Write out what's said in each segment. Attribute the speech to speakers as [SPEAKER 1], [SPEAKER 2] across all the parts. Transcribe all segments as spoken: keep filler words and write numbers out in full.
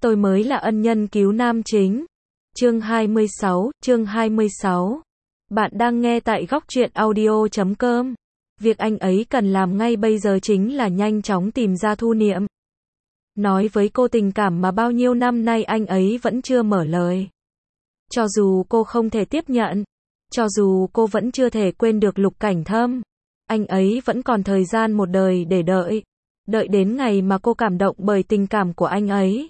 [SPEAKER 1] Tôi mới là ân nhân cứu nam chính. Chương hai mươi sáu, chương hai mươi sáu. Bạn đang nghe tại góc truyện audio chấm com. Việc anh ấy cần làm ngay bây giờ chính là nhanh chóng tìm ra Thu Niệm. Nói với cô tình cảm mà bao nhiêu năm nay anh ấy vẫn chưa mở lời. Cho dù cô không thể tiếp nhận, cho dù cô vẫn chưa thể quên được Lục Cảnh Thâm, anh ấy vẫn còn thời gian một đời để đợi. Đợi đến ngày mà cô cảm động bởi tình cảm của anh ấy.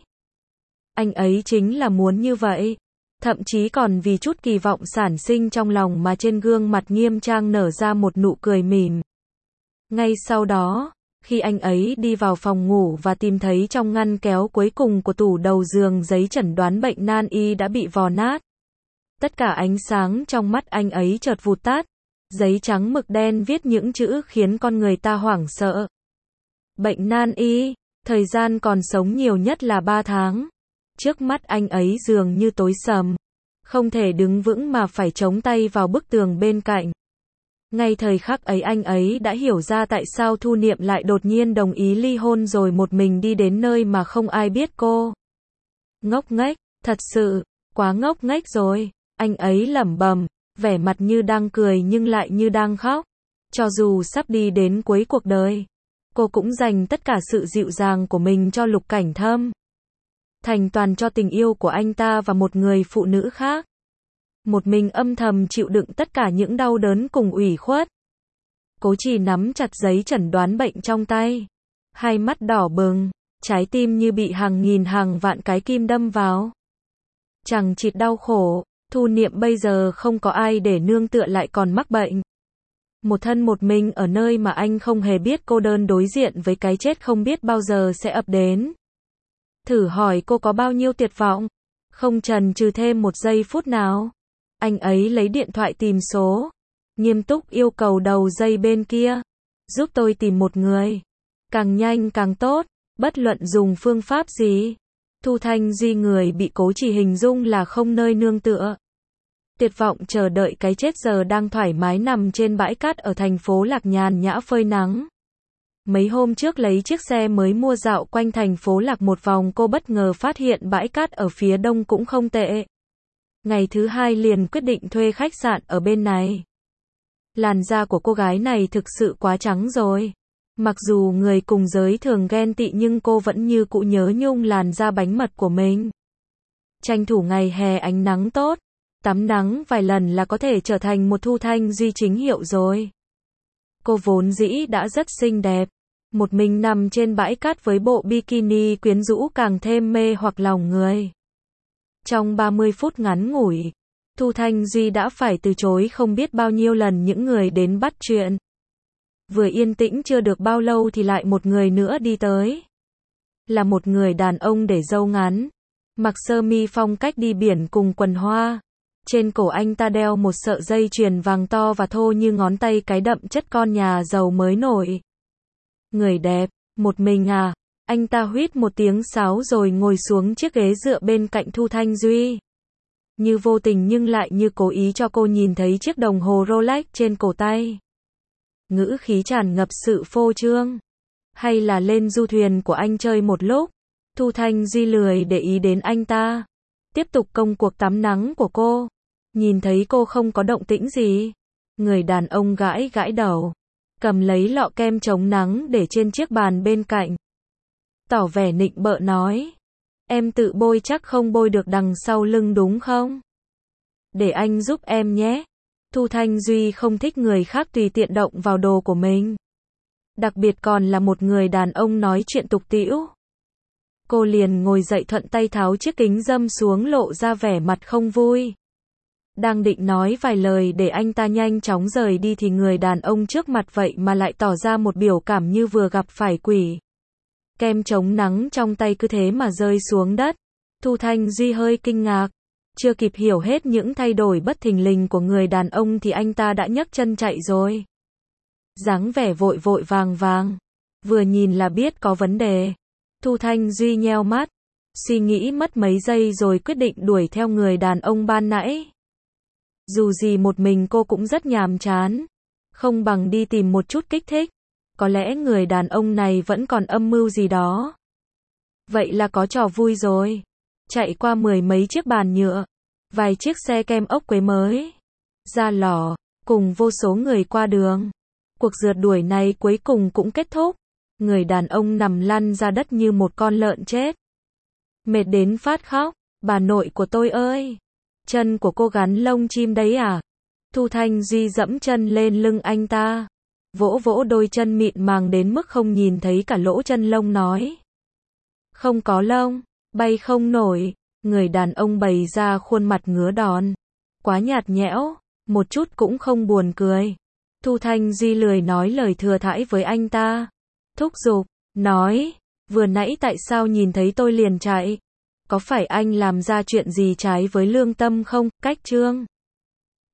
[SPEAKER 1] Anh ấy chính là muốn như vậy. Thậm chí còn vì chút kỳ vọng sản sinh trong lòng mà trên gương mặt nghiêm trang nở ra một nụ cười mỉm. Ngay sau đó, khi anh ấy đi vào phòng ngủ và tìm thấy trong ngăn kéo cuối cùng của tủ đầu giường giấy chẩn đoán bệnh nan y đã bị vò nát. Tất cả ánh sáng trong mắt anh ấy chợt vụt tắt. Giấy trắng mực đen viết những chữ khiến con người ta hoảng sợ. Bệnh nan y, thời gian còn sống nhiều nhất là ba tháng. Trước mắt anh ấy dường như tối sầm. Không thể đứng vững mà phải chống tay vào bức tường bên cạnh. Ngay thời khắc ấy anh ấy đã hiểu ra tại sao Thu Niệm lại đột nhiên đồng ý ly hôn rồi một mình đi đến nơi mà không ai biết cô. Ngốc nghếch, thật sự, quá ngốc nghếch rồi. Anh ấy lẩm bẩm, vẻ mặt như đang cười nhưng lại như đang khóc. Cho dù sắp đi đến cuối cuộc đời, cô cũng dành tất cả sự dịu dàng của mình cho Lục Cảnh Thâm. Thành toàn cho tình yêu của anh ta và một người phụ nữ khác. Một mình âm thầm chịu đựng tất cả những đau đớn cùng ủy khuất. Cố Trì nắm chặt giấy chẩn đoán bệnh trong tay. Hai mắt đỏ bừng, trái tim như bị hàng nghìn hàng vạn cái kim đâm vào. Chằng chịt đau khổ, Thu Niệm bây giờ không có ai để nương tựa lại còn mắc bệnh. Một thân một mình ở nơi mà anh không hề biết cô đơn đối diện với cái chết không biết bao giờ sẽ ập đến. Thử hỏi cô có bao nhiêu tuyệt vọng. Không chần chừ thêm một giây phút nào. Anh ấy lấy điện thoại tìm số. Nghiêm túc yêu cầu đầu dây bên kia. Giúp tôi tìm một người. Càng nhanh càng tốt. Bất luận dùng phương pháp gì. Thu Thanh Duy người bị Cố Trì hình dung là không nơi nương tựa. Tuyệt vọng chờ đợi cái chết giờ đang thoải mái nằm trên bãi cát ở thành phố Lạc nhàn nhã phơi nắng. Mấy hôm trước lấy chiếc xe mới mua dạo quanh thành phố Lạc một vòng cô bất ngờ phát hiện bãi cát ở phía đông cũng không tệ. Ngày thứ hai liền quyết định thuê khách sạn ở bên này. Làn da của cô gái này thực sự quá trắng rồi. Mặc dù người cùng giới thường ghen tị nhưng cô vẫn như cũ nhớ nhung làn da bánh mật của mình. Tranh thủ ngày hè ánh nắng tốt. Tắm nắng vài lần là có thể trở thành một Thu Thanh Duy chính hiệu rồi. Cô vốn dĩ đã rất xinh đẹp. Một mình nằm trên bãi cát với bộ bikini quyến rũ càng thêm mê hoặc lòng người. Trong ba mươi phút ngắn ngủi, Thu Thanh Duy đã phải từ chối không biết bao nhiêu lần những người đến bắt chuyện. Vừa yên tĩnh chưa được bao lâu thì lại một người nữa đi tới. Là một người đàn ông để râu ngắn, mặc sơ mi phong cách đi biển cùng quần hoa. Trên cổ anh ta đeo một sợi dây chuyền vàng to và thô như ngón tay cái đậm chất con nhà giàu mới nổi. Người đẹp, một mình à? Anh ta huýt một tiếng sáo rồi ngồi xuống chiếc ghế dựa bên cạnh Thu Thanh Duy. Như vô tình nhưng lại như cố ý cho cô nhìn thấy chiếc đồng hồ Rolex trên cổ tay. Ngữ khí tràn ngập sự phô trương. Hay là lên du thuyền của anh chơi một lúc? Thu Thanh Duy lười để ý đến anh ta. Tiếp tục công cuộc tắm nắng của cô. Nhìn thấy cô không có động tĩnh gì. Người đàn ông gãi gãi đầu. Cầm lấy lọ kem chống nắng để trên chiếc bàn bên cạnh. Tỏ vẻ nịnh bợ nói. Em tự bôi chắc không bôi được đằng sau lưng đúng không? Để anh giúp em nhé. Thu Thanh Duy không thích người khác tùy tiện động vào đồ của mình. Đặc biệt còn là một người đàn ông nói chuyện tục tĩu. Cô liền ngồi dậy thuận tay tháo chiếc kính râm xuống lộ ra vẻ mặt không vui. Đang định nói vài lời để anh ta nhanh chóng rời đi thì người đàn ông trước mặt vậy mà lại tỏ ra một biểu cảm như vừa gặp phải quỷ. Kem chống nắng trong tay cứ thế mà rơi xuống đất. Thu Thanh Duy hơi kinh ngạc. Chưa kịp hiểu hết những thay đổi bất thình lình của người đàn ông thì anh ta đã nhấc chân chạy rồi. Dáng vẻ vội vội vàng vàng. Vừa nhìn là biết có vấn đề. Thu Thanh Duy nheo mắt. Suy nghĩ mất mấy giây rồi quyết định đuổi theo người đàn ông ban nãy. Dù gì một mình cô cũng rất nhàm chán. Không bằng đi tìm một chút kích thích. Có lẽ người đàn ông này vẫn còn âm mưu gì đó. Vậy là có trò vui rồi. Chạy qua mười mấy chiếc bàn nhựa, vài chiếc xe kem ốc quế mới ra lò, cùng vô số người qua đường. Cuộc rượt đuổi này cuối cùng cũng kết thúc. Người đàn ông nằm lăn ra đất như một con lợn chết. Mệt đến phát khóc. Bà nội của tôi ơi! Chân của cô gắn lông chim đấy à? Thu Thanh Duy dẫm chân lên lưng anh ta. Vỗ vỗ đôi chân mịn màng đến mức không nhìn thấy cả lỗ chân lông nói. Không có lông, bay không nổi. Người đàn ông bày ra khuôn mặt ngứa đòn. Quá nhạt nhẽo, một chút cũng không buồn cười. Thu Thanh Duy lười nói lời thừa thãi với anh ta. Thúc giục, nói, vừa nãy tại sao nhìn thấy tôi liền chạy? Có phải anh làm ra chuyện gì trái với lương tâm không? Cách Trương